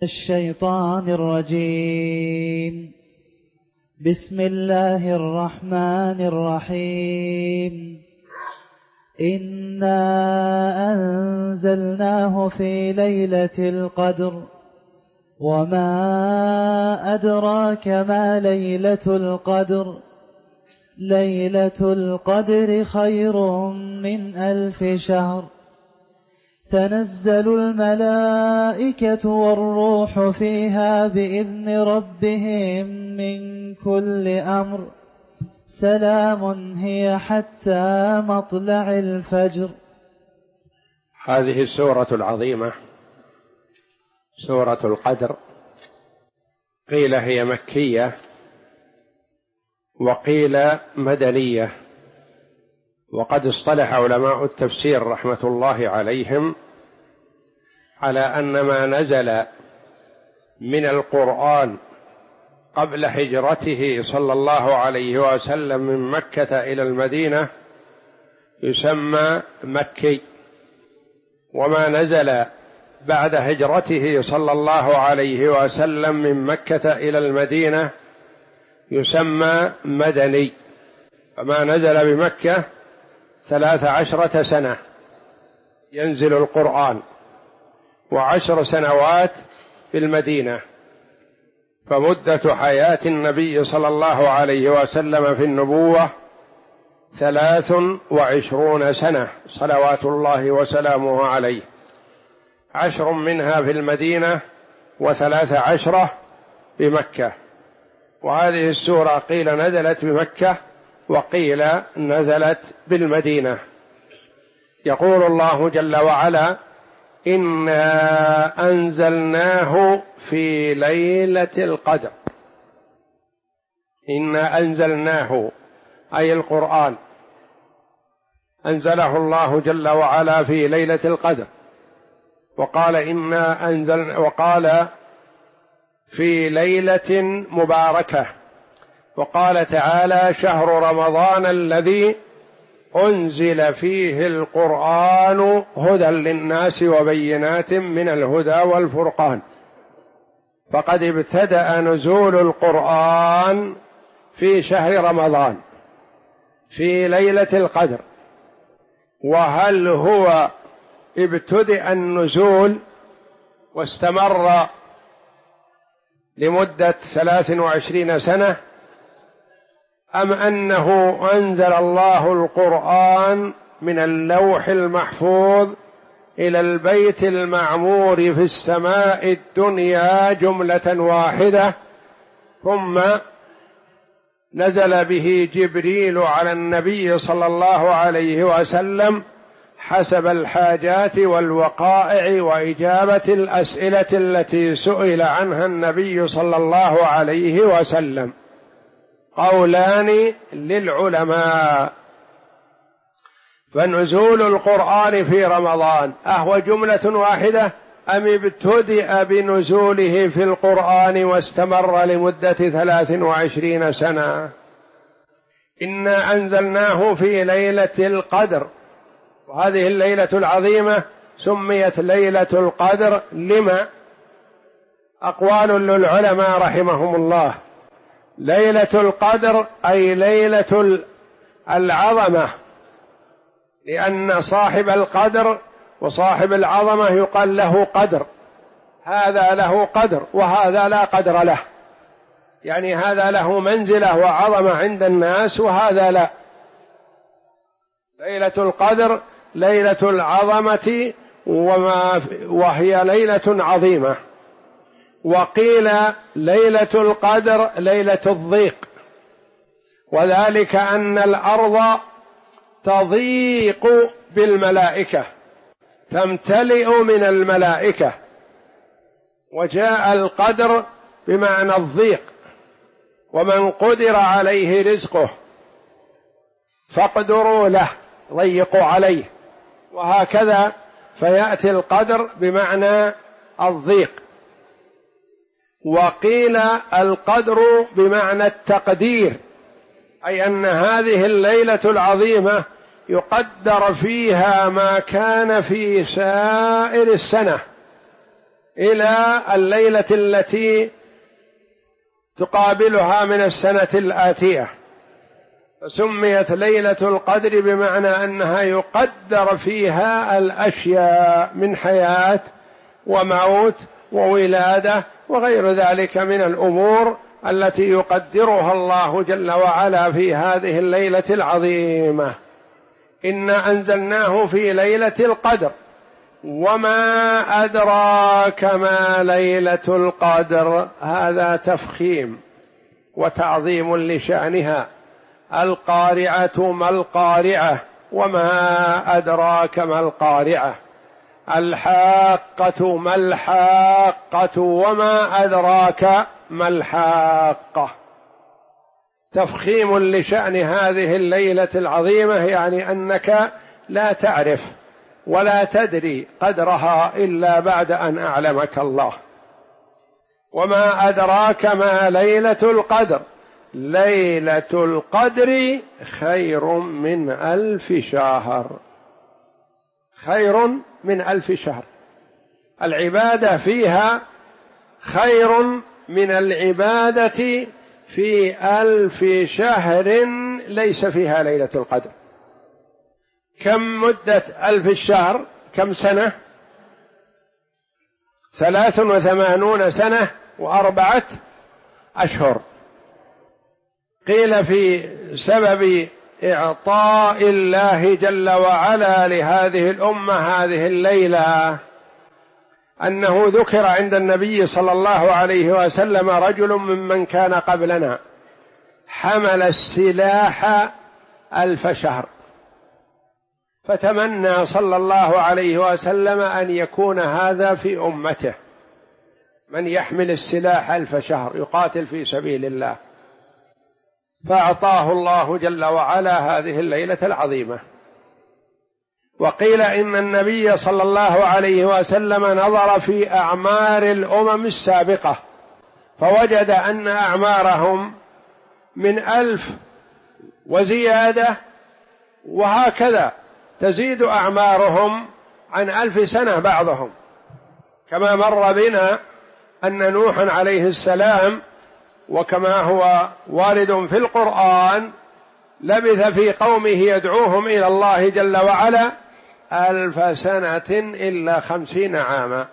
الشيطان الرجيم. بسم الله الرحمن الرحيم. إنا أنزلناه في ليلة القدر وما أدراك ما ليلة القدر. ليلة القدر خير من 1000 شهر. تنزل الملائكة والروح فيها بإذن ربهم من كل أمر. سلام هي حتى مطلع الفجر. هذه السورة العظيمة سورة القدر، قيل هي مكية وقيل مدنية، وقد اصطلح علماء التفسير رحمة الله عليهم على أن ما نزل من القرآن قبل هجرته صلى الله عليه وسلم من مكة إلى المدينة يسمى مكي، وما نزل بعد هجرته صلى الله عليه وسلم من مكة إلى المدينة يسمى مدني. فما نزل بمكة 13 سنة ينزل القرآن، و10 سنوات في المدينة، فمدة حياة النبي صلى الله عليه وسلم في النبوة 23 سنة صلوات الله وسلامه عليه، 10 منها في المدينة و13 بمكة. وهذه السورة قيل نزلت بمكة وقيل نزلت بالمدينة. يقول الله جل وعلا: إنا أنزلناه في ليلة القدر. إنا أنزلناه أي القرآن أنزله الله جل وعلا في ليلة القدر، وقال في ليلة مباركة، وقال تعالى: شهر رمضان الذي أنزل فيه القرآن هدى للناس وبينات من الهدى والفرقان. فقد ابتدأ نزول القرآن في شهر رمضان في ليلة القدر. وهل هو ابتدأ النزول واستمر لمدة 23 سنة، أم أنه أنزل الله القرآن من اللوح المحفوظ إلى البيت المعمور في السماء الدنيا جملة واحدة، ثم نزل به جبريل على النبي صلى الله عليه وسلم حسب الحاجات والوقائع وإجابة الأسئلة التي سئل عنها النبي صلى الله عليه وسلم؟ قولان للعلماء. فنزول القرآن في رمضان أهو جملة واحدة، أم ابتدأ بنزوله في القرآن واستمر لمدة 23 سنة؟ إنا أنزلناه في ليلة القدر، وهذه الليلة العظيمة سميت ليلة القدر لما؟ أقوال للعلماء رحمهم الله. ليلة القدر أي ليلة العظمة، لأن صاحب القدر وصاحب العظمة يقال له قدر، هذا له قدر وهذا لا قدر له، يعني هذا له منزلة وعظمة عند الناس وهذا لا. ليلة القدر ليلة العظمة وهي ليلة عظيمة. وقيل ليلة القدر ليلة الضيق، وذلك أن الأرض تضيق بالملائكة، تمتلئ من الملائكة، وجاء القدر بمعنى الضيق، ومن قدر عليه رزقه فاقدروا له، ضيقوا عليه، وهكذا فيأتي القدر بمعنى الضيق. وقيل القدر بمعنى التقدير، أي أن هذه الليلة العظيمة يقدر فيها ما كان في سائر السنة، إلى الليلة التي تقابلها من السنة الآتية، فسميت ليلة القدر بمعنى أنها يقدر فيها الأشياء من حياة وموت وولادة وغير ذلك من الأمور التي يقدرها الله جل وعلا في هذه الليلة العظيمة. إنا أنزلناه في ليلة القدر وما أدراك ما ليلة القدر، هذا تفخيم وتعظيم لشأنها. القارعة ما القارعة وما أدراك ما القارعة، الحاقة ما الحاقة وما أدراك ما الحاقة. تفخيم لشأن هذه الليلة العظيمة، يعني أنك لا تعرف ولا تدري قدرها إلا بعد أن أعلمك الله. وما أدراك ما ليلة القدر، ليلة القدر خير من 1000 شهر، خير من 1000 شهر. العبادة فيها خير من العبادة في 1000 شهر ليس فيها ليلة القدر. كم مدة 1000 الشهر؟ كم سنة؟ 83 سنة و4 أشهر. قيل في سبب إعطاء الله جل وعلا لهذه الأمة هذه الليلة أنه ذكر عند النبي صلى الله عليه وسلم رجل ممن كان قبلنا حمل السلاح 1000 شهر، فتمنى صلى الله عليه وسلم أن يكون هذا في أمته، من يحمل السلاح 1000 شهر يقاتل في سبيل الله، فأعطاه الله جل وعلا هذه الليلة العظيمة. وقيل إن النبي صلى الله عليه وسلم نظر في أعمار الأمم السابقة فوجد أن أعمارهم من 1000 وزيادة، وهكذا تزيد أعمارهم عن 1000 سنة بعضهم، كما مر بنا أن نوحا عليه السلام وكما هو وارد في القرآن لبث في قومه يدعوهم إلى الله جل وعلا 1000 سنة إلا 50 عاما،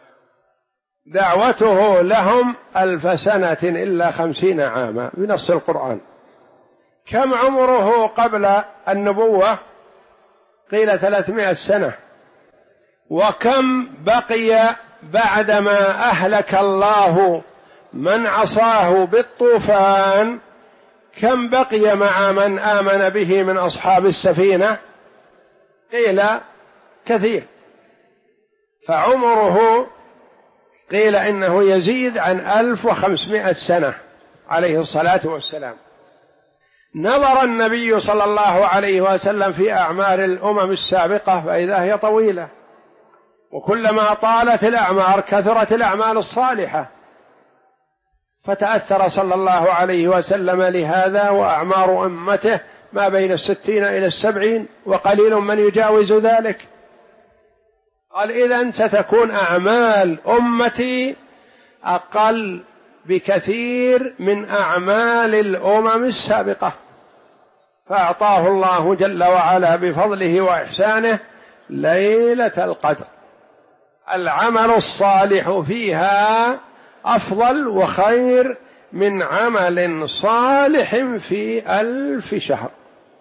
دعوته لهم 1000 سنة إلا 50 عاما بنص القرآن. كم عمره قبل النبوة؟ قيل 300 سنة. وكم بقي بعدما أهلك الله من عصاه بالطوفان؟ كم بقي مع من آمن به من أصحاب السفينة؟ قيل كثير، فعمره قيل إنه يزيد عن 1500 سنة عليه الصلاة والسلام. نظر النبي صلى الله عليه وسلم في أعمار الأمم السابقة فإذا هي طويلة، وكلما طالت الأعمار كثرت الأعمال الصالحة، فتأثر صلى الله عليه وسلم لهذا. وأعمار أمته ما بين 60 إلى 70 وقليل من يجاوز ذلك. قال إذن ستكون أعمال أمتي أقل بكثير من أعمال الأمم السابقة، فأعطاه الله جل وعلا بفضله وإحسانه ليلة القدر. العمل الصالح فيها أفضل وخير من عمل صالح في 1000 شهر.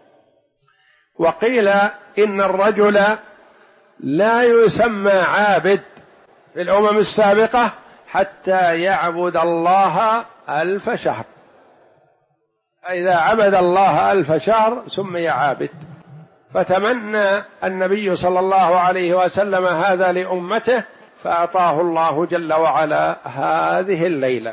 وقيل إن الرجل لا يسمى عابد في الأمم السابقة حتى يعبد الله 1000 شهر، إذا عبد الله 1000 شهر سمي عابد. فتمنى النبي صلى الله عليه وسلم هذا لأمته فأعطاه الله جل وعلا هذه الليلة.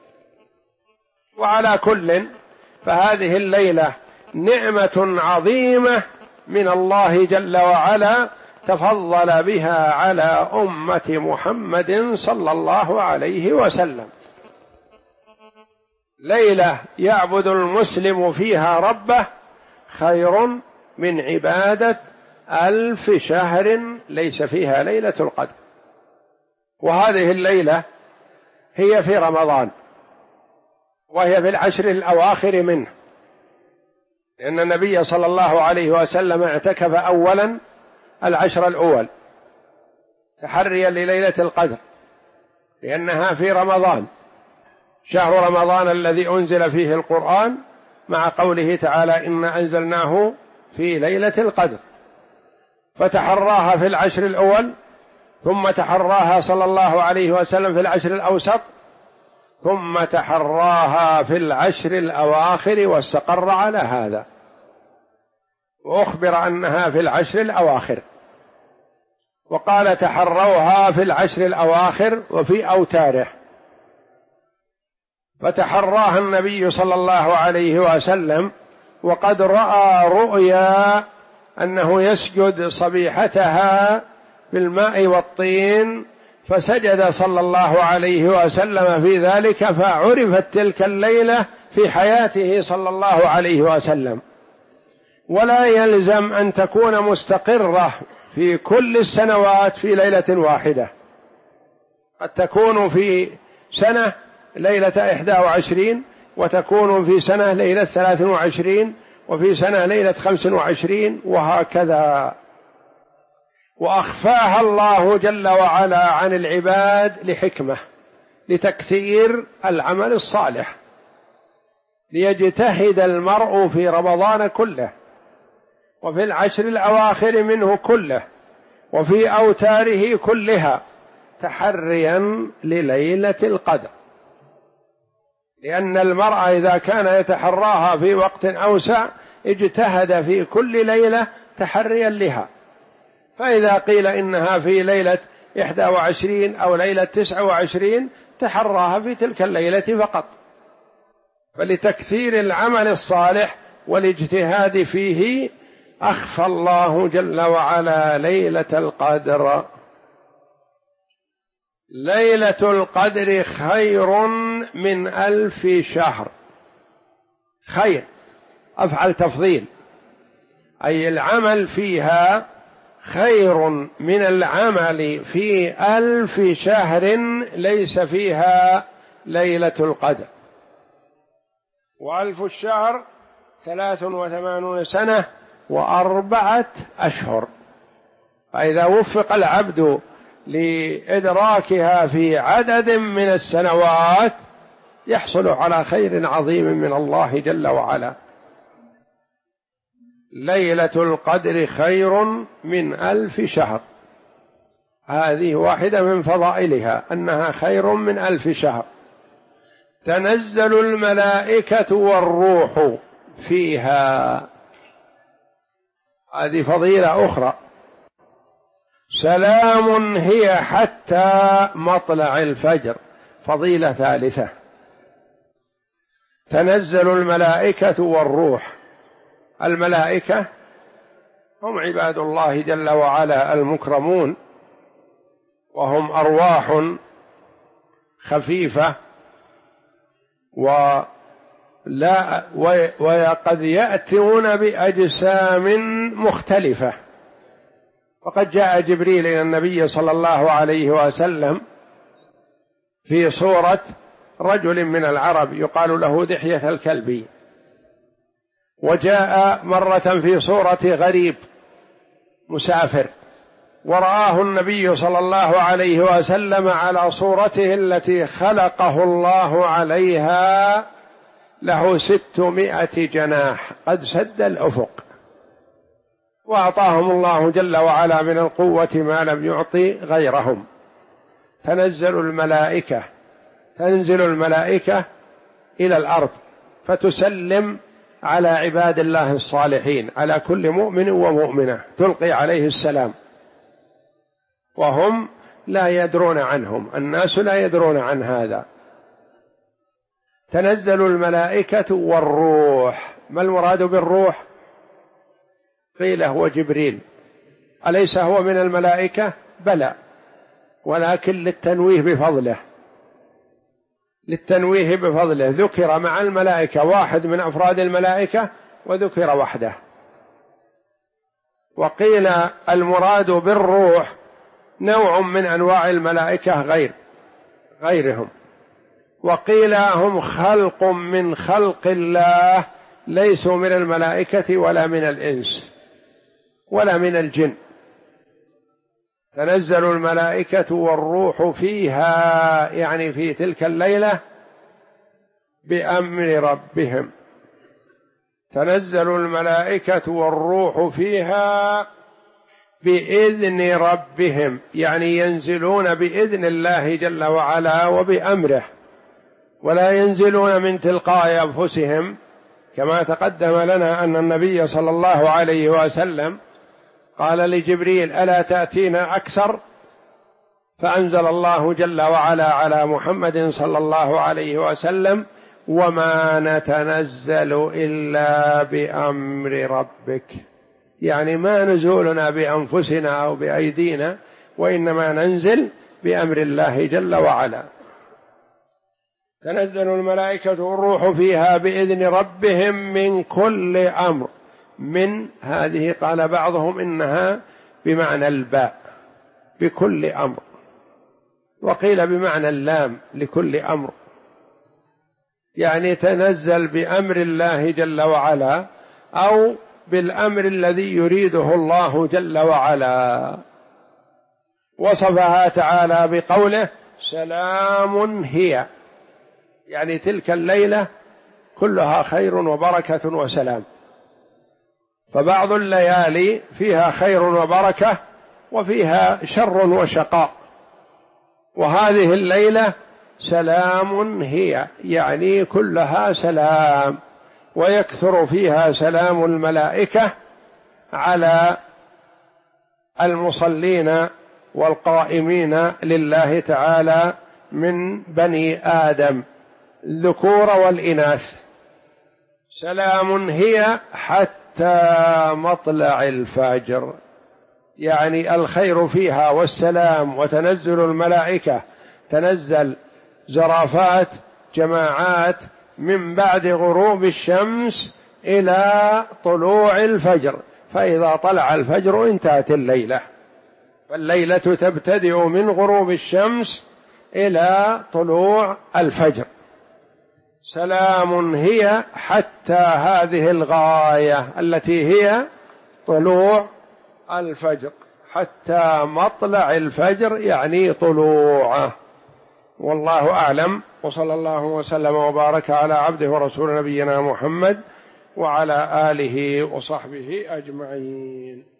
وعلى كل فهذه الليلة نعمة عظيمة من الله جل وعلا تفضل بها على أمة محمد صلى الله عليه وسلم. ليلة يعبد المسلم فيها ربه خير من عبادة 1000 شهر ليس فيها ليلة القدر. وهذه الليلة هي في رمضان، وهي في العشر الأواخر منه، لأن النبي صلى الله عليه وسلم اعتكف أولا العشر الأول تحريا لليلة القدر، لأنها في رمضان، شهر رمضان الذي أنزل فيه القرآن، مع قوله تعالى إنا أنزلناه في ليلة القدر، فتحراها في العشر الأول، ثم تحراها صلى الله عليه وسلم في العشر الأوسط، ثم تحراها في العشر الأواخر واستقر على هذا، وأخبر أنها في العشر الأواخر، وقال تحروها في العشر الأواخر وفي أوتاره، فتحراها النبي صلى الله عليه وسلم وقد رأى رؤيا أنه يسجد صبيحتها بالماء والطين، فسجد صلى الله عليه وسلم في ذلك، فعرفت تلك الليلة في حياته صلى الله عليه وسلم. ولا يلزم أن تكون مستقرة في كل السنوات في ليلة واحدة، قد تكون في سنة ليلة 21، وتكون في سنة ليلة 23، وفي سنة ليلة 25، وهكذا. وأخفاها الله جل وعلا عن العباد لحكمة، لتكثير العمل الصالح، ليجتهد المرء في رمضان كله، وفي العشر الأواخر منه كله، وفي أوتاره كلها، تحريا لليلة القدر، لأن المرء إذا كان يتحراها في وقت أوسع اجتهد في كل ليلة تحريا لها، فإذا قيل إنها في ليلة 21 أو ليلة 29 تحراها في تلك الليلة فقط، فلتكثير العمل الصالح والاجتهاد فيه أخفى الله جل وعلا ليلة القدر. ليلة القدر خير من 1000 شهر. خير أفعل تفضيل، أي العمل فيها خير من العمل في 1000 شهر ليس فيها ليلة القدر. و1000 الشهر 83 سنة و4 أشهر، فإذا وفق العبد لإدراكها في عدد من السنوات يحصل على خير عظيم من الله جل وعلا. ليلة القدر خير من 1000 شهر، هذه واحدة من فضائلها أنها خير من 1000 شهر. تنزل الملائكة والروح فيها، هذه فضيلة أخرى. سلام هي حتى مطلع الفجر، فضيلة ثالثة. تنزل الملائكة والروح، الملائكة هم عباد الله جل وعلا المكرمون، وهم أرواح خفيفة وقد يأتون بأجسام مختلفة. وقد جاء جبريل إلى النبي صلى الله عليه وسلم في صورة رجل من العرب يقال له دحية الكلبي، وجاء مرة في صورة غريب مسافر، ورآه النبي صلى الله عليه وسلم على صورته التي خلقه الله عليها، له 600 جناح قد سد الأفق، وأعطاهم الله جل وعلا من القوة ما لم يعطي غيرهم. تنزل الملائكة إلى الأرض فتسلم على عباد الله الصالحين، على كل مؤمن ومؤمنة تلقي عليه السلام، وهم لا يدرون عنهم، الناس لا يدرون عن هذا. تنزل الملائكة والروح. ما المراد بالروح؟ قيل هو جبريل. أليس هو من الملائكة؟ بلى، ولكن للتنويه بفضله ذكر مع الملائكة واحد من أفراد الملائكة وذكر وحده. وقيل المراد بالروح نوع من أنواع الملائكة غيرهم. وقيل هم خلق من خلق الله، ليسوا من الملائكة ولا من الإنس ولا من الجن. تنزل الملائكة والروح فيها، يعني في تلك الليلة، بأمر ربهم. تنزل الملائكة والروح فيها بإذن ربهم، يعني ينزلون بإذن الله جل وعلا وبأمره، ولا ينزلون من تلقاء أنفسهم، كما تقدم لنا أن النبي صلى الله عليه وسلم قال لجبريل: ألا تأتينا أكثر؟ فأنزل الله جل وعلا على محمد صلى الله عليه وسلم: وما نتنزل إلا بأمر ربك، يعني ما نزولنا بأنفسنا أو بأيدينا، وإنما ننزل بأمر الله جل وعلا. تنزل الملائكة والروح فيها بإذن ربهم من كل أمر. من هذه قال بعضهم إنها بمعنى الباء، بكل أمر، وقيل بمعنى اللام لكل أمر، يعني تنزل بأمر الله جل وعلا أو بالأمر الذي يريده الله جل وعلا. وصفها تعالى بقوله: سلام هي، يعني تلك الليلة كلها خير وبركة وسلام. فبعض الليالي فيها خير وبركة وفيها شر وشقاء، وهذه الليلة سلام هي، يعني كلها سلام، ويكثر فيها سلام الملائكة على المصلين والقائمين لله تعالى من بني آدم الذكور والإناث. سلام هي حتى مطلع الفجر، يعني الخير فيها والسلام. وتنزل الملائكة، تنزل زرافات جماعات من بعد غروب الشمس إلى طلوع الفجر، فإذا طلع الفجر انتهت الليلة. فالليلة تبتدئ من غروب الشمس إلى طلوع الفجر. سلام هي حتى هذه الغاية التي هي طلوع الفجر، حتى مطلع الفجر يعني طلوعه. والله أعلم، وصلى الله وسلم وبارك على عبده ورسول نبينا محمد وعلى آله وصحبه أجمعين.